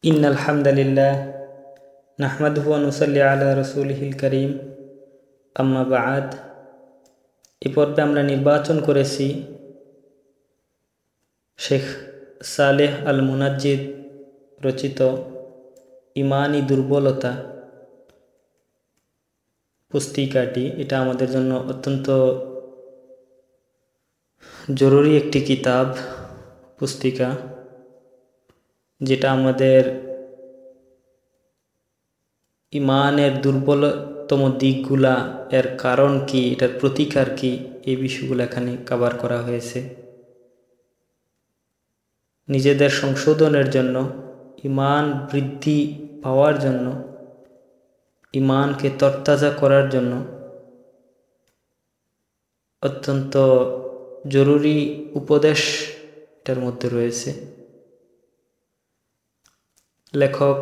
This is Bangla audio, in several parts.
ইন্নাল হামদালিল্লাহ নাহমাদুহু ওয়া নুসাল্লি আলা রাসূলিহিল কারীম আম্মা বা'দ। এই পর্বে আমরা নির্বাচন করেছি শেখ সালেহ আল মুনাজ্জিদ রচিত ইমানি দুর্বলতা পুস্তিকাটি। এটা আমাদের জন্য অত্যন্ত জরুরি একটি কিতাব পুস্তিকা, যেটা আমাদের ইমানের দুর্বলতম দিকগুলা, এর কারণ কি, এটার প্রতিকার কি, এই বিষয়গুলো এখানে কভার করা হয়েছে। নিজেদের সংশোধনের জন্য, ইমান বৃদ্ধি পাওয়ার জন্য, ইমানকে তরতাজা করার জন্য অত্যন্ত জরুরি উপদেশ এটার মধ্যে রয়েছে। লেখক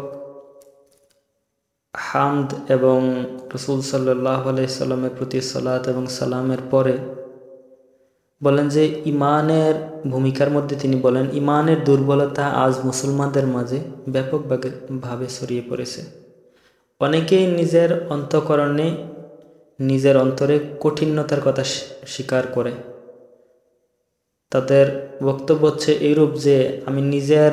হামদ এবং রাসূল সাল্লাল্লাহু আলাইহি সাল্লামের প্রতি সালাত এবং সালামের পরে বলেন যে ইমানের ভূমিকার মধ্যে তিনি বলেন, ইমানের দুর্বলতা আজ মুসলমানদের মাঝে ব্যাপকভাবে ছড়িয়ে পড়েছে। অনেকেই নিজের অন্তঃকরণে, নিজের অন্তরে কঠিনতার কথা স্বীকার করে। তাদের বক্তব্য হচ্ছে এইরূপ যে আমি নিজের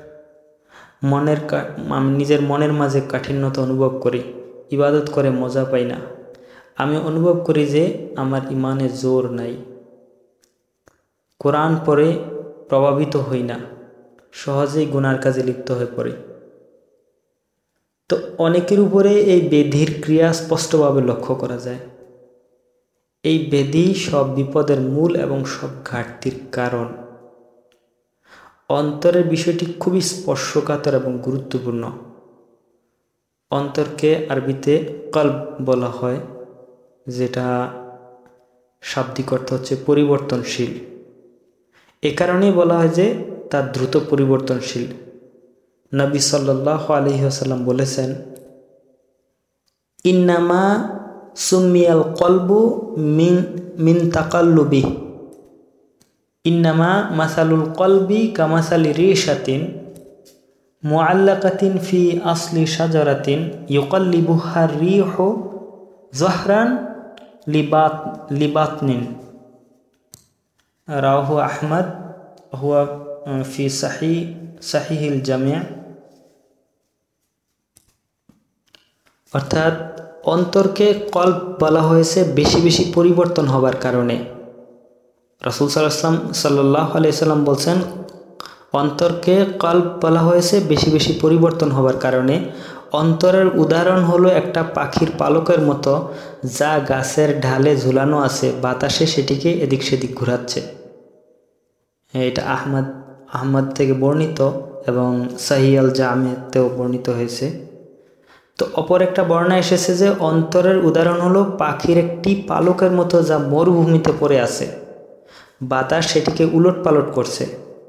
মনের মাঝে কাঠিন্যতা অনুভব করি, ইবাদত করে মজা পাই না। আমি অনুভব করি যে আমার ইমানে জোর নাই, কোরআন পড়ে প্রভাবিত হই না, সহজেই গুনার কাজে লিপ্ত হয়ে পড়ি। তো অনেকের উপরে এই ব্যাধির ক্রিয়া স্পষ্টভাবে লক্ষ্য করা যায়। এই ব্যাধি সব বিপদের মূল এবং সব ঘাটতির কারণ। অন্তরের বিষয়টি খুবই স্পর্শকাতর এবং গুরুত্বপূর্ণ। অন্তরকে আরবিতে কলব বলা হয়, যেটা শাব্দিক অর্থ হচ্ছে পরিবর্তনশীল। এ কারণেই বলা হয় যে তা দ্রুত পরিবর্তনশীল। নবী সাল্লাল্লাহু আলাইহি ওয়াসাল্লাম বলেছেন, ইন্নামা সুম্মিয়াল কলবু মিন তাকাল্লুবি, ইন্নামা মাসালুল কলবি কামাসালি রিশাতিন মুআল্লাকাতিন ফি আসলি শাজারাতিন ইউকাল্লিবুহা রিহু যহরান লিবাতনিন। রাওয়াহু আহমদ হুয়া ফি সাহিহিল জামি'। অর্থাৎ অন্তরকে কল্ব বলা হয়েছে বেশি বেশি পরিবর্তন হবার কারণে। রাসূল সাল্লাল্লাহু আলাইহি সাল্লাম বলছেন, অন্তরকে কল্ব বলা হয়েছে বেশি বেশি পরিবর্তন হবার কারণে। অন্তরের উদাহরণ হলো একটা পাখির পালকের মতো, যা গাছের ঢালে ঝুলানো আছে, বাতাসে সেটিকে এদিক সেদিক ঘোরাচ্ছে। এটা আহমদ থেকে বর্ণিত এবং সহিহ আল জামিতেও বর্ণিত হয়েছে। তো অপর একটা বর্ণনা এসেছে যে অন্তরের উদাহরণ হলো পাখির একটি পালকের মতো, যা মরুভূমিতে পড়ে আছে, বাতাস সেটিকে উলট পালট করছে।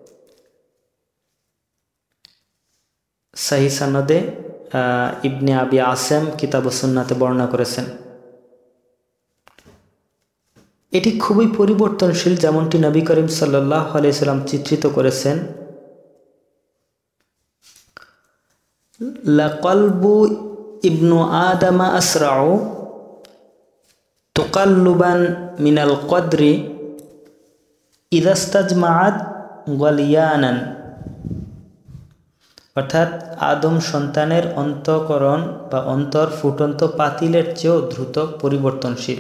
সহিহ সনদে ইবনে আবি আসেম কিতাবুস সুন্নাতে বর্ণনা করেছেন। এটি খুবই পরিবর্তনশীল, যেমনটি নবী করিম সাল্লাল্লাহু আলাইহি সাল্লাম চিত্রিত করেছেন। লাকলবু ইবনু আদামা আসরাউ তুকাল্লুবান মিনাল কদরি ইদাস্তাজমাআত ওয়ালিয়ানান। অর্থাৎ আদম সন্তানের অন্তঃকরণ বা অন্তর ফুটন্ত পাতিলের চেয়েও দ্রুত পরিবর্তনশীল।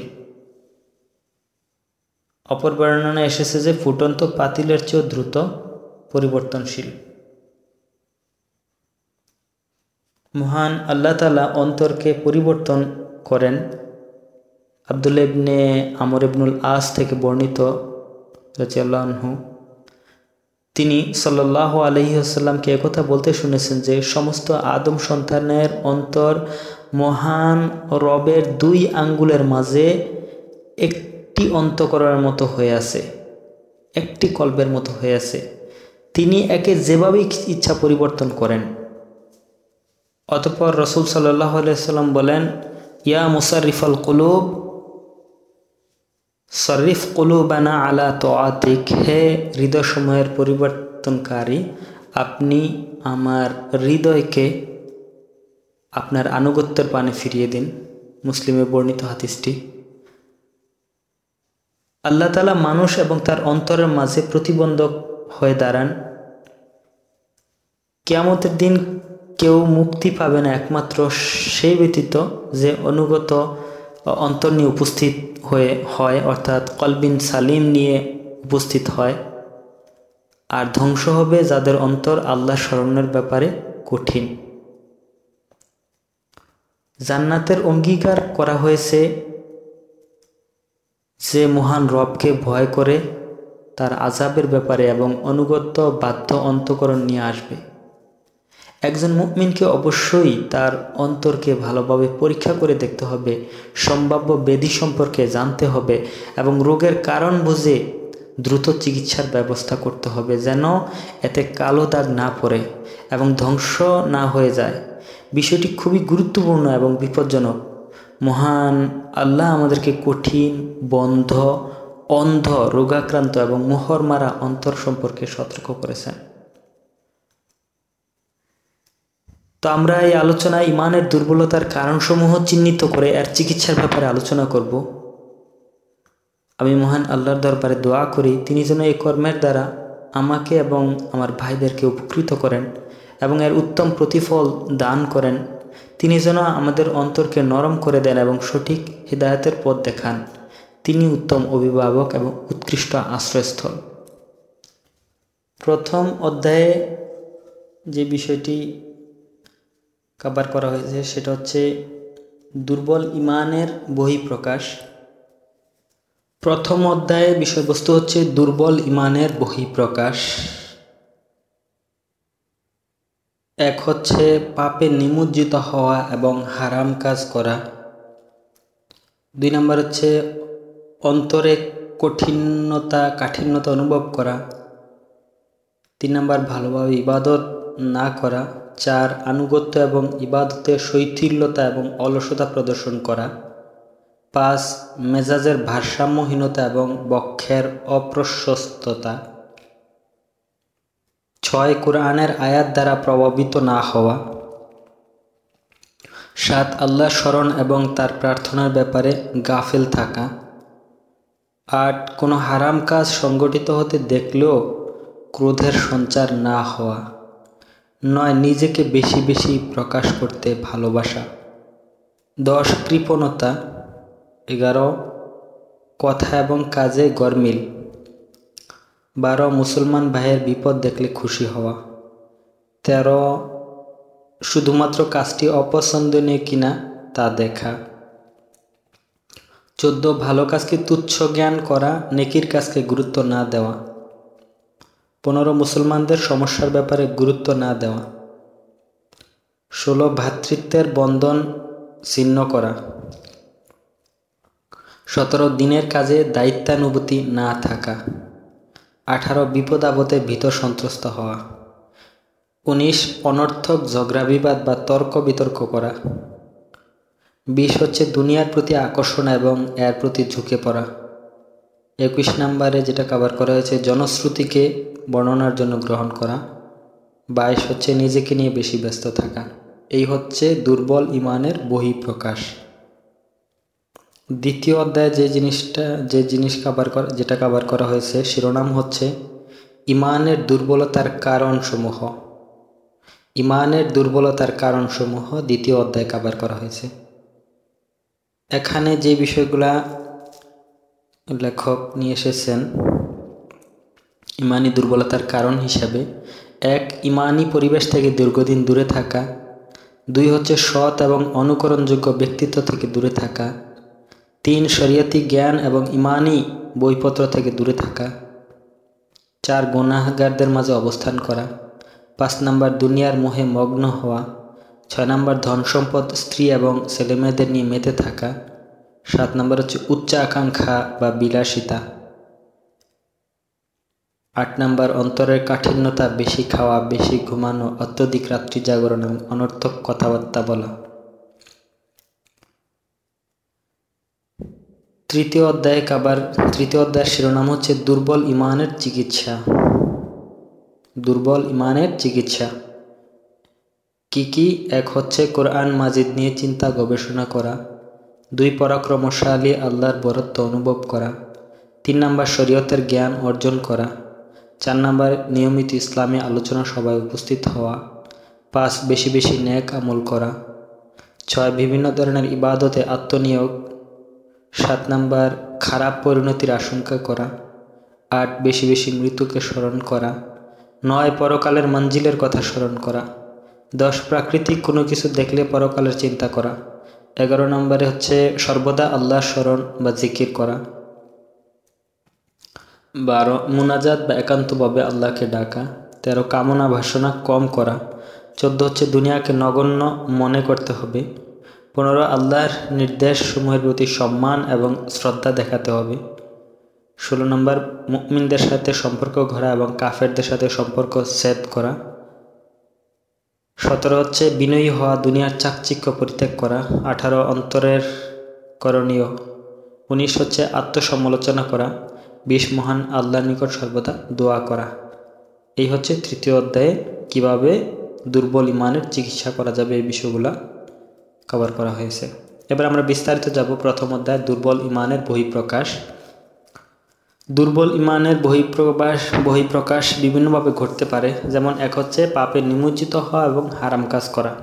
অপর বর্ণনা এসেছে যে ফুটন্ত পাতিলের চেয়েও দ্রুত পরিবর্তনশীল। মহান আল্লাহ তাআলা অন্তরকে পরিবর্তন করেন। আব্দুল্লাহ ইবনে আমর ইবনুল আস থেকে বর্ণিত রাদিয়াল্লাহু আনহু, তিনি সাল্লাল্লাহু আলাইহি ওয়াসাল্লামকে একথা বলতে শুনেছেন যে সমস্ত আদম সন্তানের অন্তর মহান রবের 2 আঙ্গুলের মাঝে একটি অন্তঃকরণের মতো হয়ে আছে, একটি কল্বের মতো হয়ে আছে। তিনি একে যেভাবে ইচ্ছা পরিবর্তন করেন। অতঃপর রাসূল সাল্লাল্লাহু আলাইহি ওয়াসাল্লাম বলেন, ইয়া মুসাররিফাল কুলুব সরিফ কুলুবানা আলা তাআতিক। হে হৃদয়সমূহের পরিবর্তনকারী, আপনি আমার হৃদয়কে আপনার আনুগত্যের পানে ফিরিয়ে দিন। মুসলিমে বর্ণিত হাদিসটি। আল্লাহ তাআলা মানুষ এবং তার অন্তরের মাঝে প্রতিবন্ধক হয়ে দাঁড়ান। কিয়ামতের দিন কেউ মুক্তি পাবে না একমাত্র সেই ব্যতীত যে অনুগত অন্তর নিয়ে উপস্থিত হয়, অর্থাৎ কলবিন সালিম নিয়ে উপস্থিত হয়। আর ধ্বংস হবে যাদের অন্তর আল্লাহ স্মরণের ব্যাপারে কঠিন। জান্নাতের অঙ্গীকার করা হয়েছে যে মহান রবকে ভয় করে তার আযাবের ব্যাপারে এবং অনুগত বাধ্য অন্তঃকরণ নিয়ে আসবে। একজন মুমিনকে অবশ্যই তার অন্তরকে ভালোভাবে পরীক্ষা করে দেখতে হবে, সম্ভাব্য ব্যাধি সম্পর্কে জানতে হবে এবং রোগের কারণ বুঝে দ্রুত চিকিৎসার ব্যবস্থা করতে হবে, যেন এতে কালো দাগ না পড়ে এবং ধ্বংস না হয়ে যায়। বিষয়টি খুবই গুরুত্বপূর্ণ এবং বিপজ্জনক। মহান আল্লাহ আমাদেরকে কঠিন, বন্ধ, অন্ধ, রোগাক্রান্ত এবং মোহর মারা অন্তর সম্পর্কে সতর্ক করেছেন। তো আমরা এই আলোচনায় ইমানের দুর্বলতার কারণসমূহ চিহ্নিত করে এর চিকিৎসার ব্যাপারে আলোচনা করব। আমি মহান আল্লাহর দরবারে দোয়া করি তিনি যেন এই কর্মের দ্বারা আমাকে এবং আমার ভাইদেরকে উপকৃত করেন এবং এর উত্তম প্রতিফল দান করেন। তিনি যেন আমাদের অন্তরকে নরম করে দেন এবং সঠিক হিদায়াতের পথ দেখান। তিনি উত্তম অভিভাবক এবং উৎকৃষ্ট আশ্রয়স্থল। প্রথম অধ্যায়ে যে বিষয়টি কভার করা হয়েছে সেটা হচ্ছে দুর্বল ইমানের বহিঃপ্রকাশ। প্রথম অধ্যায়ে বিষয়বস্তু হচ্ছে দুর্বল ইমানের বহিঃপ্রকাশ। এক হচ্ছে পাপে নিমজ্জিত হওয়া এবং হারাম কাজ করা। 2 নম্বর হচ্ছে অন্তরে কাঠিন্যতা অনুভব করা। 3 নম্বর ভালোভাবে ইবাদত না করা। 4 আনুগত্য এবং ইবাদতে শৈথিল্যতা এবং অলসতা প্রদর্শন করা। 5 মেজাজের ভারসাম্যহীনতা এবং বক্ষের অপ্রশস্ততা। 6 কুরআনের আয়াত দ্বারা প্রভাবিত না হওয়া। 7 আল্লাহ স্মরণ এবং তার প্রার্থনার ব্যাপারে গাফিল থাকা। 8 কোনো হারাম কাজ সংগঠিত হতে দেখলেও ক্রোধের সঞ্চার না হওয়া। 9 নিজেকে বেশি বেশি প্রকাশ করতে ভালোবাসা। 10 কৃপণতা। 11 কথা এবং কাজে গরমিল। 12 মুসলমান ভাইয়ের বিপদ দেখলে খুশি হওয়া। 13 শুধুমাত্র কাজটি অপছন্দনীয় কিনা তা দেখা। 14 ভালো কাজকে তুচ্ছ জ্ঞান করা, নেকির কাজকে গুরুত্ব না দেওয়া। 15 মুসলমানদের সমস্যার ব্যাপারে গুরুত্ব না দেওয়া। 16 ভ্রাতৃত্বের বন্ধন ছিন্ন করা। 17 দিনের কাজে দায়িত্বানুভূতি না থাকা। 18 বিপদ আপদে ভীত সন্ত্রস্ত হওয়া। 19 অনর্থক ঝগড়া বিবাদ বা তর্ক বিতর্ক করা। 20 হচ্ছে দুনিয়ার প্রতি আকর্ষণ এবং এর প্রতি ঝুঁকে পড়া। 21 নম্বরে যেটা কভার করা হয়েছে জনশ্রুতিকে বর্ণনার জন্য গ্রহণ করা। 22 হচ্ছে নিজেকে নিয়ে বেশি ব্যস্ত থাকা। এই হচ্ছে দুর্বল ইমানের বহিঃপ্রকাশ। দ্বিতীয় অধ্যায়ে যেটা কভার করা হয়েছে শিরোনাম হচ্ছে ইমানের দুর্বলতার কারণসমূহ। ইমানের দুর্বলতার কারণসমূহ দ্বিতীয় অধ্যায়ে কভার করা হয়েছে। এখানে যে বিষয়গুলা লেখক নিয়ে এসেছেন ইমানি দুর্বলতার কারণ হিসাবে: 1 ইমানি পরিবেশ থেকে দীর্ঘদিন দূরে থাকা। 2 হচ্ছে সৎ এবং অনুকরণযোগ্য ব্যক্তিত্ব থেকে দূরে থাকা। 3 শরীয়তি জ্ঞান এবং ইমানি বইপত্র থেকে দূরে থাকা। 4 গুনাহগারদের মাঝে অবস্থান করা। 5 নম্বর দুনিয়ার মোহে মগ্ন হওয়া। 6 নম্বর ধন সম্পদ, স্ত্রী এবং ছেলেমেয়েদের নিয়ে মেতে থাকা। 7 নম্বর হচ্ছে উচ্চ আকাঙ্ক্ষা বা বিলাসিতা। 8 নম্বর অন্তরের কাঠিন্যতা, বেশি খাওয়া, বেশি ঘুমানো, অত্যধিক রাত্রি জাগরণ এবং অনর্থক কথাবার্তা বলা। তৃতীয় অধ্যায়ের শিরোনাম হচ্ছে দুর্বল ইমানের চিকিৎসা। দুর্বল ইমানের চিকিৎসা কি? এক হচ্ছে কোরআন মাজিদ নিয়ে চিন্তা গবেষণা করা, 2 পরাক্রমশালী আল্লাহর বরত্ব অনুভব করা, 3 নাম্বার শরীয়তের জ্ঞান অর্জন করা, 4 নাম্বার নিয়মিত ইসলামী আলোচনা সভায় উপস্থিত হওয়া, 5 বেশি বেশি নেক আমল করা, 6 বিভিন্ন ধরনের ইবাদতে আত্মনিয়োগ, 7 নাম্বার খারাপ পরিণতির আশঙ্কা করা, 8 বেশি বেশি মৃত্যুকে স্মরণ করা, 9 পরকালের মঞ্জিলের কথা স্মরণ করা, 10 প্রাকৃতিক কোনো কিছু দেখলে পরকালের চিন্তা করা, 11 নম্বরে হচ্ছে সর্বদা আল্লাহর স্মরণ বা জিকির করা, 12 মুনাজাত বা একান্তভাবে আল্লাহকে ডাকা, 13 কামনা বাসনা কম করা, 14 হচ্ছে দুনিয়াকে নগণ্য মনে করতে হবে, 15 আল্লাহর নির্দেশ সমূহের প্রতি সম্মান এবং শ্রদ্ধা দেখাতে হবে, 16 নম্বর মুমিনদের সাথে সম্পর্ক গড়া এবং কাফেরদের সাথে সম্পর্ক ছেদ করা, 17 হচ্ছে বিনয়ী হওয়া, দুনিয়ার চাকচিক্য পরিত্যাগ করা, 18 অন্তরের করণীয়, 19 হচ্ছে আত্মসমালোচনা করা, 20 মহান আল্লাহর নিকট সর্বদা দোয়া করা। এই হচ্ছে 3য় অধ্যায়ে কিভাবে দুর্বল ইমানের চিকিৎসা করা যাবে এই বিষয়গুলো কভার করা হয়েছে। এবার আমরা বিস্তারিত যাব। প্রথম অধ্যায় দুর্বল ইমানের বহিঃপ্রকাশ। দুর্বল ইমানের বহিঃপ্রকাশ বিভিন্নভাবে ঘটতে পারে। যেমন এক হচ্ছে পাপে নিমজ্জিত হওয়া এবং হারাম কাজ করা।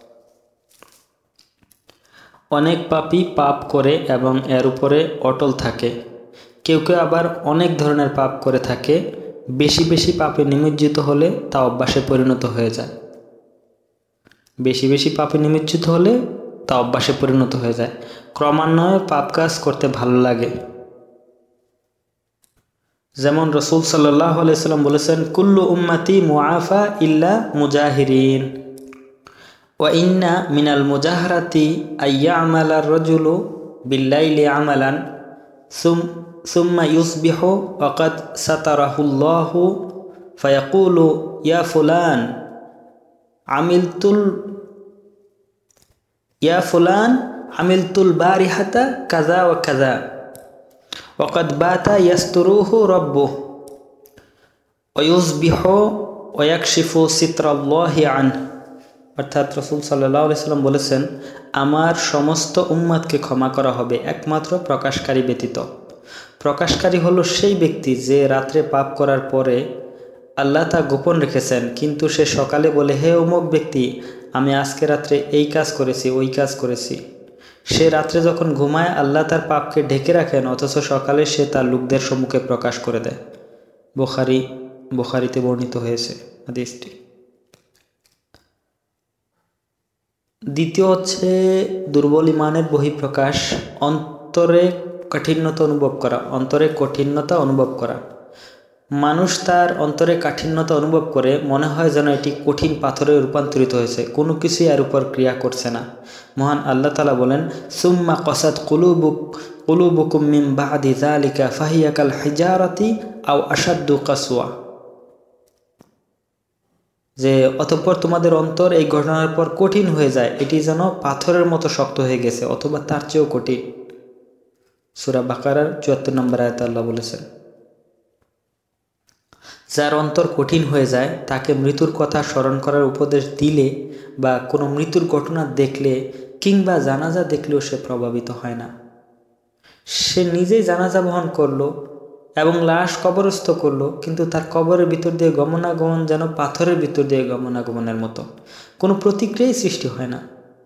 অনেক পাপী পাপ করে এবং এর উপরে অটল থাকে। কেউ কেউ আবার অনেক ধরনের পাপ করে থাকে, বেশি বেশি পাপে নিমজ্জিত হলে তা অভ্যাসে পরিণত হয়ে যায়। বেশি বেশি পাপে নিমজ্জিত হলে তা অভ্যাসে পরিণত হয়ে যায়। ক্রমান্বয়ে পাপ কাজ করতে ভালো লাগে। যেমন রাসূল সাল্লাল্লাহু আলাইহি ওয়াসাল্লাম বলেছেন, কুল্লু উম্মতি মুআফা ইল্লা মুজাহিরিন ওয়া ইন্না মিনাল মুজাহারাতি আইয়ামালা রাজুলু বিল্লাইলি আমালান সুম্মা ইউসবিহু ওয়া ক্বাদ সাতারাহুল্লাহু ফায়াকুলু ইয়া ফুলান আমিলতুল বারিহাতা কাযা ওয়া কাযা ওয়া ক্বাদ বাতা ইয়াসতুরুহু রাব্বুহু ওয়া ইউসবিহু ওয়া ইয়াকশিফু সিতরাল্লাহি আনহু। অর্থাৎ রাসূল সাল্লাল্লাহু আলাইহি ওয়াসাল্লাম বলেছেন, আমার সমস্ত উম্মতকে ক্ষমা করা হবে একমাত্র প্রকাশকারী ব্যতীত। প্রকাশকারী হলো সেই ব্যক্তি যে রাত্রে পাপ করার পরে আল্লাহ তা গোপন রেখেছেন, কিন্তু সে সকালে বলে, হে অমুক ব্যক্তি, আমি আজকে রাত্রে এই কাজ করেছি, ওই কাজ করেছি। সে রাত্রে যখন ঘুমায় আল্লাহ তার পাপকে ঢেকে রাখেন, অথচ সকালে সে তার লোকদের সম্মুখে প্রকাশ করে দেয়। বুখারীতে বর্ণিত হয়েছে হাদিসটি। দ্বিতীয় হচ্ছে দুর্বল ইমানের বহিঃপ্রকাশ, অন্তরে কাঠিন্যতা অনুভব করা। মানুষ তার অন্তরে কাঠিন্যতা অনুভব করে, মনে হয় যেন এটি কঠিন পাথরে রূপান্তরিত হয়েছে, কোনো কিছুই এর উপর ক্রিয়া করছে না। মহান আল্লাহ তাআলা বলেন, সুম্মা কসাত কুলুবুকুম মিন বাদি যালিকা ফাহিয়া কাল হিজারাতি আও আশাদ্দু কাসওয়া। যে অতঃপর তোমাদের অন্তর এই ঘটনার পর কঠিন হয়ে যায়, এটি যেন পাথরের মতো শক্ত হয়ে গেছে অথবা তার চেয়েও কঠিন। সূরা বাকারার ৭৪ নম্বর আয়াতে আল্লাহ বলেছেন, যার অন্তর কঠিন হয়ে যায় তাকে মৃত্যুর কথা স্মরণ করার উপদেশ দিলে বা কোনো মৃত্যুর ঘটনা দেখলে কিংবা জানাজা দেখলেও সে প্রভাবিত হয় না। সে নিজেই জানাজা বহন করলো এবং লাশ কবরস্থ করলো, কিন্তু তার কবরের ভিতর দিয়ে গমনাগমন যেন পাথরের ভিতর দিয়ে গমনাগমনের মতো, কোনো প্রতিক্রিয়াই সৃষ্টি হয় না।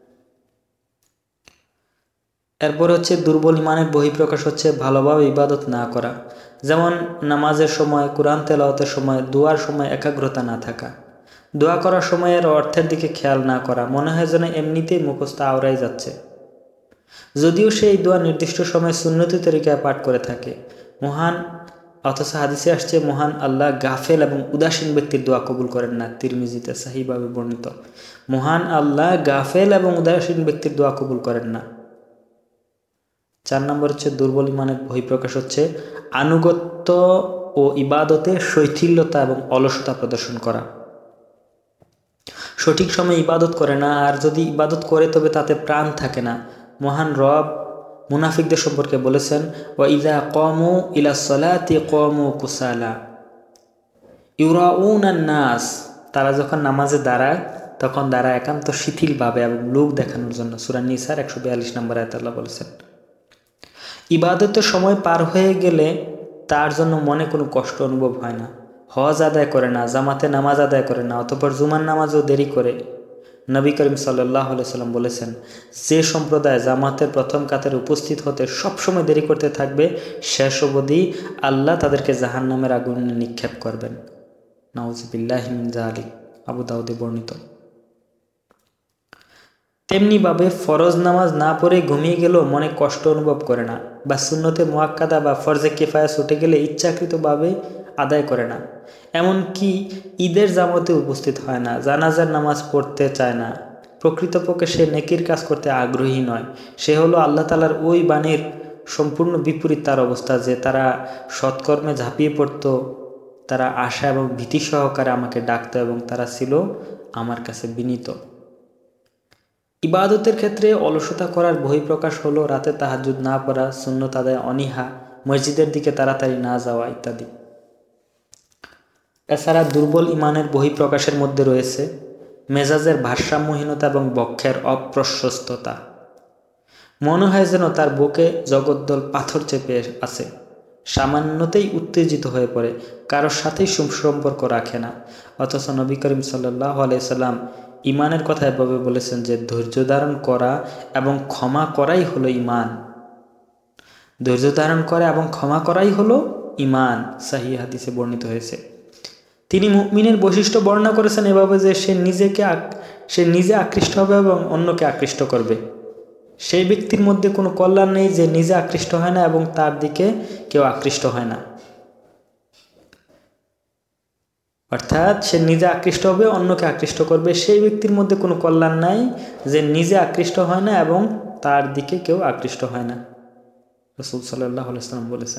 এরপর হচ্ছে দুর্বল ইমানের বহিঃপ্রকাশ হচ্ছে ভালোভাবে ইবাদত না করা। যেমন নামাজের সময়, কোরআন তেলাওয়াতের সময়, দোয়ার সময় একাগ্রতা না থাকা, দোয়া করার সময়ের অর্থের দিকে খেয়াল না করা, মনে হয় যেন এমনিতেই মুখস্থ আওড়াই যাচ্ছে, যদিও সেই দোয়া নির্দিষ্ট সময় সুন্নতি তরিকায় পাঠ করে থাকে। অথচ হাদিসে আসছে, মহান আল্লাহ গাফেল এবং উদাসীন ব্যক্তির দোয়া কবুল করেন না। তিরমিজিতে সহিভাবে বর্ণিত, মহান আল্লাহ গাফেল এবং উদাসীন ব্যক্তির দোয়া কবুল করেন না। 4 নম্বর হচ্ছে দুর্বল ইমানের বহিঃপ্রকাশ হচ্ছে আনুগত্য ও ইবাদতে শৈথিল্যতা এবং অলসতা প্রদর্শন করা। সঠিক সময়ে ইবাদত করে না, আর যদি ইবাদত করে তবে তাতে প্রাণ থাকে না। মহান রব মুনাফিকদের সম্পর্কে বলেছেন, ওয়া ইযা ক্বামু ইলা সলাতি ক্বামু কুসালা। ইউরাউনান নাস, তারা যখন নামাজে দাঁড়ায় তখন দাঁড়ায় একান্ত শিথিলভাবে এবং লোক দেখানোর জন্য। সূরা নিসার 142 নম্বর আয়াতে আল্লাহ বলেছেন। ইবাদতের সময় পার হয়ে গেলে তার জন্য মনে কোনো কষ্ট অনুভব হয় না। হজ আদায় করে না, জামাতে নামাজ আদায় করে না, অতঃপর জুমার নামাজও দেরি করে। নবী করিম সাল্লাল্লাহু আলাইহি সাল্লাম বলেছেন, যে সম্প্রদায় জামাতের প্রথম কাতারে উপস্থিত হতে সবসময় দেরি করতে থাকবে, শেষ অবধি আল্লাহ তাদেরকে জাহান্নামের আগুনে নিক্ষেপ করবেন। নাউযুবিল্লাহি মিন যালিক, আবু দাউদে বর্ণিত। তেমনিভাবে ফরজ নামাজ না পড়ে ঘুমিয়ে গেলেও মনে কষ্ট অনুভব করে না, বা সুন্নতে মুআক্কাদা বা ফরজে কিফায়া ছুটে গেলে ইচ্ছাকৃতভাবে আদায় করে না। এমনকি ঈদের জামাতে উপস্থিত হয় না, জানাজার নামাজ পড়তে চায় না। প্রকৃতপক্ষে সে নেকির কাজ করতে আগ্রহী নয়। সে হলো আল্লাহ তাআলার ওই বাণীর সম্পূর্ণ বিপরীত তার অবস্থা, যে তারা সৎকর্মে ঝাঁপিয়ে পড়ত, তারা আশা এবং ভীতি সহকারে আমাকে ডাকত এবং তারা ছিল আমার কাছে বিনীত। ইবাদতের ক্ষেত্রে অলসতা করার বহিঃপ্রকাশ হলো রাতে তাহাজ্জুদ না পড়া, সুন্নত আদায় অনীহা, মসজিদের দিকে তাড়াতাড়ি না যাওয়া ইত্যাদি। এছাড়া দুর্বল ইমানের বহিঃপ্রকাশের মধ্যে রয়েছে মেজাজের ভারসাম্যহীনতা এবং বক্ষের অপ্রশস্ততা। মনে হয় যেন তার বুকে জগদ্দল পাথর চেপে আছে। সামান্যতেই উত্তেজিত হয়ে পড়ে, কারোর সাথেই সুসম্পর্ক রাখে না। অথচ নবী করিম সাল্লাল্লাহু আলাইহি সাল্লাম ইমানের কথা এভাবে বলেছেন যে ধৈর্য ধারণ করা এবং ক্ষমা করাই হলো ইমান। ধৈর্য ধারণ করা এবং ক্ষমা করাই হলো ইমান, সহিহ হাদিসে বর্ণিত হয়েছে। তিনি মুমিনের বৈশিষ্ট্য বর্ণনা করেছেন এভাবে যে সে নিজে আকৃষ্ট হবে এবং অন্যকে আকৃষ্ট করবে। সেই ব্যক্তির মধ্যে কোনো কল্যাণ নেই যে নিজে আকৃষ্ট হয় না এবং তার দিকে কেউ আকৃষ্ট হয় না। অর্থাৎ সে নিজে আকৃষ্ট হবে, অন্যকে আকৃষ্ট করবে। সেই ব্যক্তির মধ্যে কোনো কল্যাণ নাই যে নিজে আকৃষ্ট হয় না এবং তার দিকে কেউ আকৃষ্ট হয় না, রাসূল সাল্লাল্লাহু আলাইহি ওয়াসাল্লাম বলেছেন।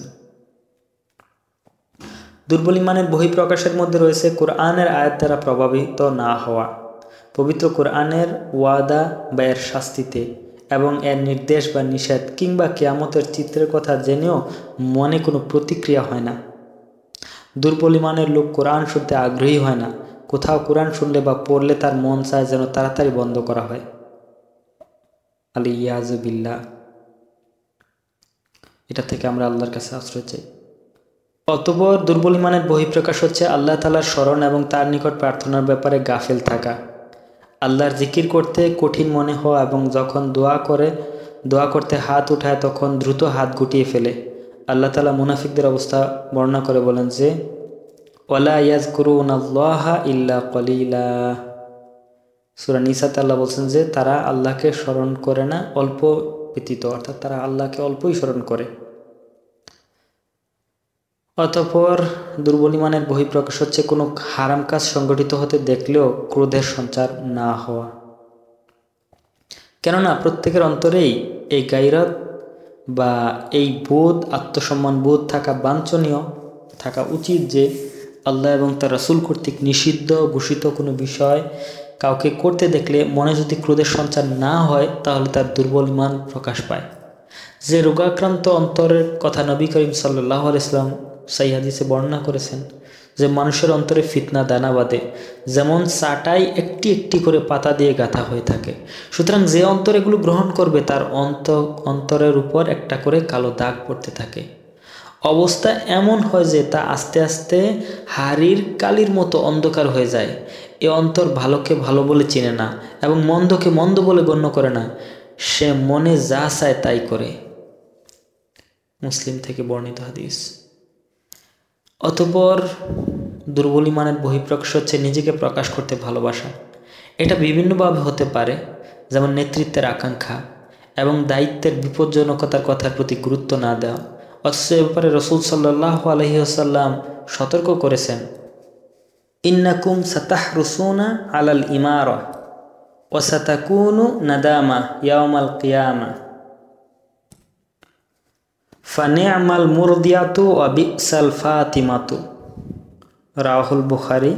দুর্বল ইমানের বহিঃপ্রকাশের মধ্যে রয়েছে কোরআনের আয়াত দ্বারা প্রভাবিত না হওয়া, পবিত্র কোরআনের ওয়াদা বা এর শাস্তিতে এবং এর নির্দেশ বা নিষেধ কিংবা কিয়ামতের চিত্রের কথা জেনেও মনে কোনো প্রতিক্রিয়া হয় না। দুর্বল ইমানের লোক কোরআন শুনতে আগ্রহী হয় না। কোথাও কোরআন শুনলে বা পড়লে তার মন চায় যেন তাড়াতাড়ি বন্ধ করা হয়। আলিয়াযু বিল্লাহ। এটা থেকে আমরা আল্লাহর কাছে আশ্রয় চাই। অতঃপর দুর্বল ইমানের বহিঃপ্রকাশ হচ্ছে আল্লাহ তাআলার স্মরণ এবং তার নিকট প্রার্থনার ব্যাপারে গাফেল থাকা, আল্লাহর জিকির করতে কঠিন মনে হওয়া এবং যখন দোয়া করতে হাত উঠায় তখন দ্রুত হাত গুটিয়ে ফেলে। আল্লাহ তাআলা মুনাফিকদের অবস্থা বর্ণনা করে বলেন যে ওয়ালা ইয়াযকুরুনাল্লাহা ইল্লা কলিলা। সূরা নিসাতে আল্লাহ বলছেন যে তারা আল্লাহকে স্মরণ করে না অল্প ব্যতীত, অর্থাৎ তারা আল্লাহকে অল্পই স্মরণ করে। অতঃপর দুর্বল ইমানের বহিঃপ্রকাশ হচ্ছে কোনো হারাম কাজ সংগঠিত হতে দেখলেও ক্রোধের সঞ্চার না হওয়া। কেননা প্রত্যেকের অন্তরেই এই গায়রত বা এই বোধ, আত্মসম্মান বোধ থাকা বাঞ্ছনীয়, থাকা উচিত যে আল্লাহ এবং তার রাসূল কর্তৃক নিষিদ্ধ ঘোষিত কোনো বিষয় কাউকে করতে দেখলে মনে যদি ক্রোধের সঞ্চার না হয় তাহলে তার দুর্বল ইমান প্রকাশ পায়। যে রোগাক্রান্ত অন্তরের কথা নবী করিম সাল্লাল্লাহু আলাইহি ওয়াসাল্লাম সহিহ হাদিসে বর্ণনা করেছেন যে মানুষের অন্তরে ফিতনা দানা বাঁধে, যেমন চাটাই একটি একটি করে পাতা দিয়ে গাঁথা হয়ে থাকে। সুতরাং যে অন্তর এগুলো গ্রহণ করবে তার অন্তরের উপর একটা করে কালো দাগ পড়তে থাকে। অবস্থা এমন হয় যে তা আস্তে আস্তে হাড়ির কালির মতো অন্ধকার হয়ে যায়। এ অন্তর ভালোকে ভালো বলে চিনে না এবং মন্দকে মন্দ বলে গণ্য করে না। সে মনে যা চায় তাই করে। মুসলিম থেকে বর্ণিত হাদিস। অতঃপর দুর্বল ইমানের বহিঃপ্রকাশ হচ্ছে নিজেকে প্রকাশ করতে ভালোবাসা। এটা বিভিন্নভাবে হতে পারে, যেমন নেতৃত্বের আকাঙ্ক্ষা এবং দায়িত্বের বিপজ্জনকতার কথার প্রতি গুরুত্ব না দেওয়া। অথচ এ ব্যাপারে রাসূল সাল্লাল্লাহু আলাইহি ওয়াসাল্লাম সতর্ক করেছেন, ইন্নাকুম সাতাহরুসুনা আলাল ইমারা ওয়া সাতাকুনু নাদামা ইয়াউমাল কিয়ামা ফানি'মাল মুরদিয়াতু ওয়া বি'সাল ফাতিমাতু। রাওয়াহুল বুখারী।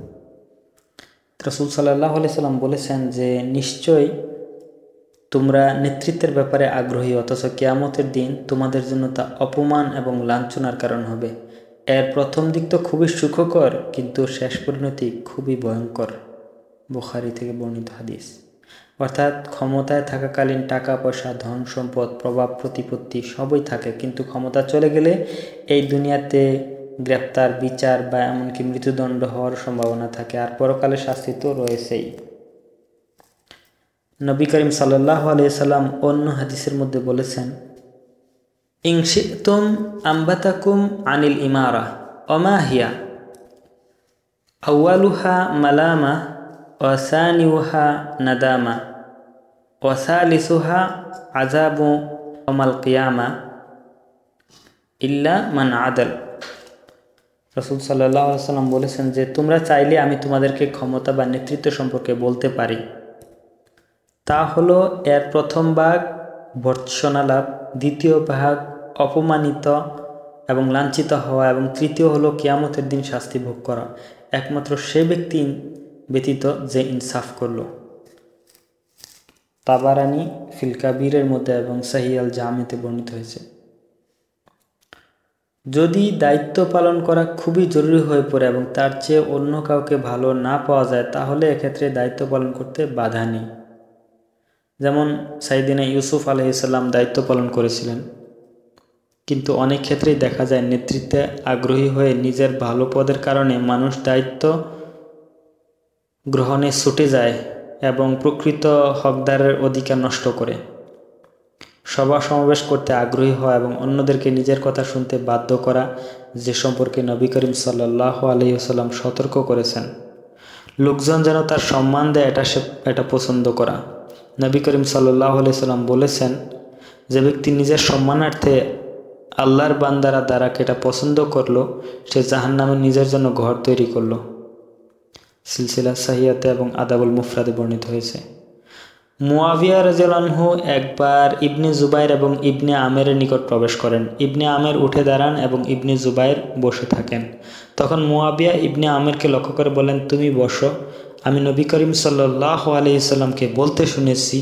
রাসূল সাল্লাল্লাহু আলাইহি সাল্লাম বলেছেন যে নিশ্চয়ই তোমরা নেতৃত্বের ব্যাপারে আগ্রহী, অথচ কিয়ামতের দিন তোমাদের জন্য তা অপমান এবং লাঞ্ছনার কারণ হবে। এর প্রথম দিক তো খুবই সুখকর, কিন্তু শেষ পরিণতি খুবই ভয়ঙ্কর। বুখারী থেকে বর্ণিত হাদিস। অর্থাৎ ক্ষমতায় থাকাকালীন টাকা পয়সা, ধন সম্পদ, প্রভাব প্রতিপত্তি সবই থাকে, কিন্তু ক্ষমতা চলে গেলে এই দুনিয়াতে গ্রেপ্তার, বিচার বা এমনকি মৃত্যুদণ্ড হওয়ার সম্ভাবনা থাকে। আর পরকালে শাস্তি তো রয়েছেই। নবী করিম সাল্লাল্লাহু আলাইহি সাল্লাম অন্য হাদিসের মধ্যে বলেছেন, ইন শি'তুম আমবাতাকুম আনিল ইমারা ওমা হিয়া আউয়ালুহা মালামা ওয়া সানিউহা নাদামা ওয়া সালিসুহা আযাবু ইয়াউমাল কিয়ামা ইল্লা মান আদাল। রাসূল সাল্লাল্লাহু আলাইহি সাল্লাম বলেছেন যে তোমরা চাইলে আমি তোমাদেরকে ক্ষমতা বা নেতৃত্ব সম্পর্কে বলতে পারি। তা হলো এর প্রথম ভাগ ভর্ৎসনা লাভ, দ্বিতীয় ভাগ অপমানিত এবং লাঞ্ছিত হওয়া, এবং তৃতীয় হলো কিয়ামতের দিন শাস্তি ভোগ করা, একমাত্র সে ব্যক্তি ব্যতীত যে ইনসাফ করল। তাবারানি ফিল কাবীরের মধ্যে এবং সহিহ আল জামিতে বর্ণিত হয়েছে। যদি দায়িত্ব পালন করা খুবই জরুরি হয়ে পড়ে এবং তার চেয়ে অন্য কাউকে ভালো না পাওয়া যায়, তাহলে এক্ষেত্রে দায়িত্ব পালন করতে বাধা নেই। যেমন সাইয়েদিনা ইউসুফ আলাইহিস সালাম দায়িত্ব পালন করেছিলেন, কিন্তু অনেক ক্ষেত্রেই দেখা যায় নেতৃত্বে আগ্রহী হয়ে নিজের ভালো পদের কারণে মানুষ দায়িত্ব গ্রহণে ছুটে যায় এবং প্রকৃত হকদারের অধিকার নষ্ট করে। সভা সমাবেশ করতে আগ্রহী হওয়া এবং অন্যদেরকে নিজের কথা শুনতে বাধ্য করা, যে সম্পর্কে নবী করিম সাল্লাল্লাহু আলাইহি ওয়াসাল্লাম সতর্ক করেছেন। লোকজন যেন তার সম্মান দেয়, এটা পছন্দ করা। নবী করিম সাল্লাল্লাহু আলাইহি ওয়াসাল্লাম বলেছেন, যে ব্যক্তি নিজের সম্মানার্থে আল্লাহর বান্দারা দ্বারা এটা পছন্দ করলো, সে জাহান্নামে নিজের জন্য ঘর তৈরি করলো। সিলসিলা সাহিহাতে এবং আদাবুল মুফরাদে বর্ণিত হয়েছে। মুয়াবিয়া রাদিয়াল্লাহু আনহু একবার ইবনে জুবাইর এবং ইবনে আমেরের নিকট প্রবেশ করেন। ইবনে আমের উঠে দাঁড়ান এবং ইবনে জুবাইর বসে থাকেন। তখন মুয়াবিয়া ইবনে আমেরকে লক্ষ্য করে বলেন, তুমি বসো, আমি নবী করিম সাল্লাল্লাহু আলাইহি সাল্লামকে বলতে শুনেছি,